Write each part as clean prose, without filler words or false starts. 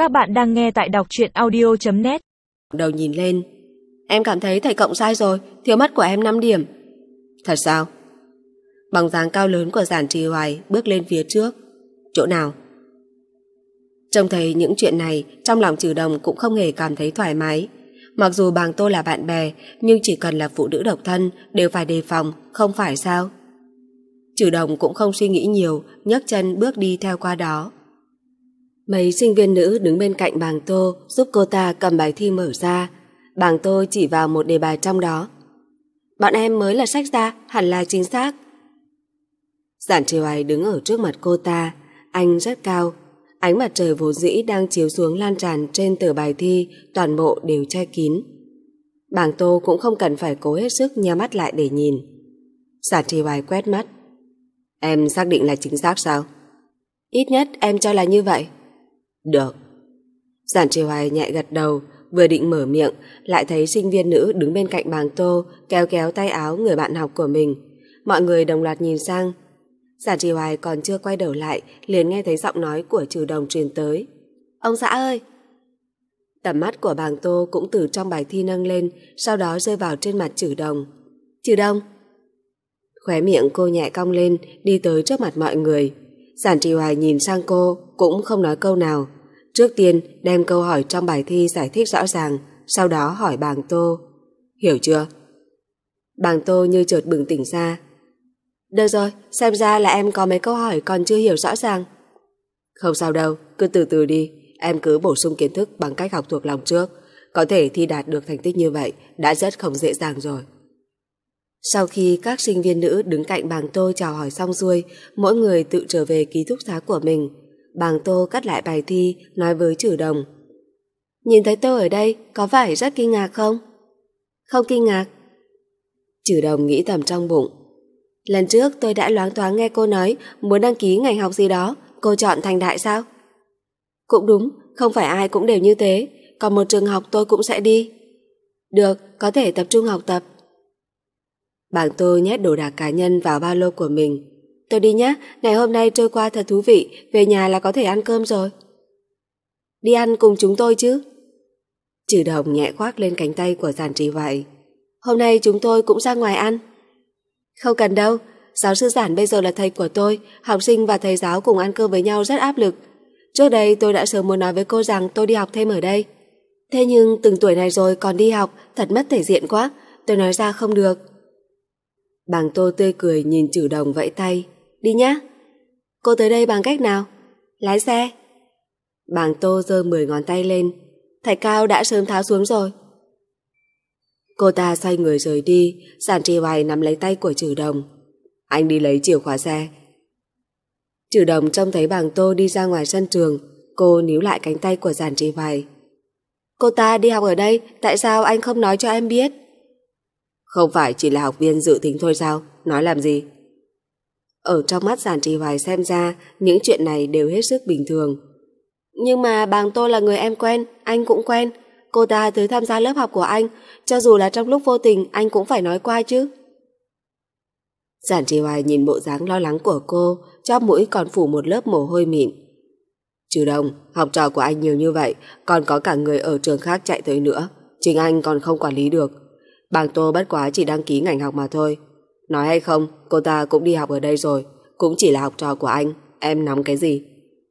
Các bạn đang nghe tại đọc truyện audio.net. Đầu nhìn lên. Em cảm thấy thầy cộng sai rồi, thiếu mất của em 5 điểm. Thật sao? Bóng dáng cao lớn của Giản Trì Hoài bước lên phía trước. Chỗ nào? Trông thấy những chuyện này, trong lòng Trừ Đồng cũng không hề cảm thấy thoải mái. Mặc dù Bàng Tô là bạn bè, nhưng chỉ cần là phụ nữ độc thân đều phải đề phòng, không phải sao? Trừ Đồng cũng không suy nghĩ nhiều, nhấc chân bước đi theo qua đó. Mấy sinh viên nữ đứng bên cạnh Bàng Tô giúp cô ta cầm bài thi mở ra. Bàng Tô chỉ vào một đề bài trong đó. Bọn em mới là sách ra, hẳn là chính xác. Giản Trì Hoài đứng ở trước mặt cô ta. Anh rất cao. Ánh mặt trời vốn dĩ đang chiếu xuống lan tràn trên tờ bài thi, toàn bộ đều che kín. Bàng Tô cũng không cần phải cố hết sức nhắm mắt lại để nhìn. Giản Trì Hoài quét mắt. Em xác định là chính xác sao? Ít nhất em cho là như vậy. Được. Giản Trì Hoài nhẹ gật đầu, vừa định mở miệng, lại thấy sinh viên nữ đứng bên cạnh Bàng Tô kéo kéo tay áo người bạn học của mình. Mọi người đồng loạt nhìn sang. Giản Trì Hoài còn chưa quay đầu lại, liền nghe thấy giọng nói của Trừ Đồng truyền tới. Ông xã ơi! Tầm mắt của Bàng Tô cũng từ trong bài thi nâng lên, sau đó rơi vào trên mặt Trừ Đồng. Trừ Đồng! Khóe miệng cô nhẹ cong lên, đi tới trước mặt mọi người. Giản Trì Hoài nhìn sang cô, cũng không nói câu nào. Trước tiên đem câu hỏi trong bài thi giải thích rõ ràng, sau đó hỏi Bàng Tô. Hiểu chưa? Bàng Tô như chợt bừng tỉnh ra. Được rồi, xem ra là em có mấy câu hỏi còn chưa hiểu rõ ràng. Không sao đâu, cứ từ từ đi. Em cứ bổ sung kiến thức bằng cách học thuộc lòng trước. Có thể thi đạt được thành tích như vậy đã rất không dễ dàng rồi. Sau khi các sinh viên nữ đứng cạnh Bàng Tô chào hỏi xong xuôi, mỗi người tự trở về ký túc xá của mình. Bàng Tô cắt lại bài thi, nói với Trừ Đồng. Nhìn thấy tôi ở đây, có phải rất kinh ngạc không? Không kinh ngạc. Trừ Đồng nghĩ thầm trong bụng. Lần trước tôi đã loáng thoáng nghe cô nói muốn đăng ký ngành học gì đó, cô chọn Thành Đại sao? Cũng đúng, không phải ai cũng đều như thế, còn một trường học tôi cũng sẽ đi. Được, có thể tập trung học tập. Bàng Tô nhét đồ đạc cá nhân vào ba lô của mình. Tôi đi nhé, ngày hôm nay trôi qua thật thú vị, về nhà là có thể ăn cơm rồi. Đi ăn cùng chúng tôi chứ? Trừ Đồng nhẹ khoác lên cánh tay của Giản Trì Hoài. Hôm nay chúng tôi cũng ra ngoài ăn. Không cần đâu, giáo sư Giản bây giờ là thầy của tôi, học sinh và thầy giáo cùng ăn cơm với nhau rất áp lực. Trước đây tôi đã sớm muốn nói với cô rằng tôi đi học thêm ở đây. Thế nhưng từng tuổi này rồi còn đi học, thật mất thể diện quá, tôi nói ra không được. Bàng Tô tươi cười nhìn Trừ Đồng vẫy tay. Đi nhá. Cô tới đây bằng cách nào? Lái xe. Bàng Tô giơ 10 ngón tay lên. Thạch Cao đã sớm tháo xuống rồi. Cô ta xoay người rời đi. Giản Trì Hoài nắm lấy tay của Trừ Đồng. Anh đi lấy chìa khóa xe. Trừ Đồng trông thấy Bàng Tô đi ra ngoài sân trường. Cô níu lại cánh tay của Giản Trì Hoài. Cô ta đi học ở đây, tại sao anh không nói cho em biết? Không phải chỉ là học viên dự tính thôi sao? Nói làm gì? Ở trong mắt Giản Trì Hoài xem ra những chuyện này đều hết sức bình thường. Nhưng mà Bàng Tô là người em quen, anh cũng quen. Cô ta tới tham gia lớp học của anh, cho dù là trong lúc vô tình anh cũng phải nói qua chứ. Giản Trì Hoài nhìn bộ dáng lo lắng của cô, chóp mũi còn phủ một lớp mồ hôi mịn. Trừ Đồng, học trò của anh nhiều như vậy, còn có cả người ở trường khác chạy tới nữa, chính anh còn không quản lý được. Bàng Tô bất quá chỉ đăng ký ngành học mà thôi. Nói hay không, cô ta cũng đi học ở đây rồi, cũng chỉ là học trò của anh, em nóng cái gì?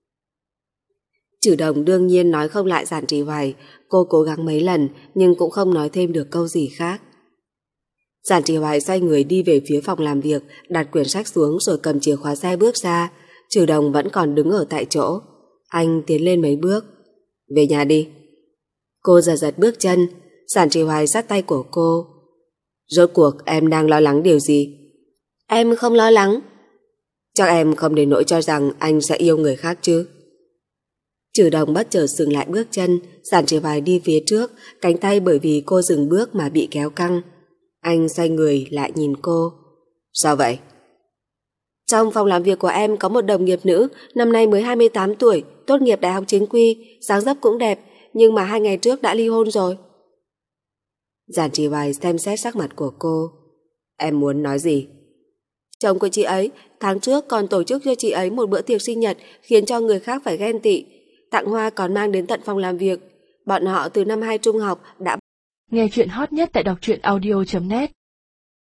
Trừ Đồng đương nhiên nói không lại Giản Trì Hoài, cô cố gắng mấy lần nhưng cũng không nói thêm được câu gì khác. Giản Trì Hoài xoay người đi về phía phòng làm việc, đặt quyển sách xuống rồi cầm chìa khóa xe bước ra. Trừ Đồng vẫn còn đứng ở tại chỗ. Anh tiến lên mấy bước. Về nhà đi. Cô giật giật bước chân. Giản Trì Hoài dắt tay của cô. Rốt cuộc em đang lo lắng điều gì? Em không lo lắng. Chắc em không đến nỗi cho rằng anh sẽ yêu người khác chứ? Trừ Đồng bất chợt dừng lại bước chân. Giản Trì Hoài đi phía trước, cánh tay bởi vì cô dừng bước mà bị kéo căng. Anh xoay người lại nhìn cô. Sao vậy? Trong phòng làm việc của em có một đồng nghiệp nữ, năm nay mới 28 tuổi, tốt nghiệp đại học chính quy, dáng dấp cũng đẹp, nhưng mà 2 ngày trước đã ly hôn rồi. Giản Trì Hoài xem xét sắc mặt của cô. Em muốn nói gì? Chồng của chị ấy tháng trước còn tổ chức cho chị ấy một bữa tiệc sinh nhật khiến cho người khác phải ghen tị. Tặng hoa còn mang đến tận phòng làm việc. Bọn họ từ năm 2 trung học đã... Nghe chuyện hot nhất tại đọc truyện audio.net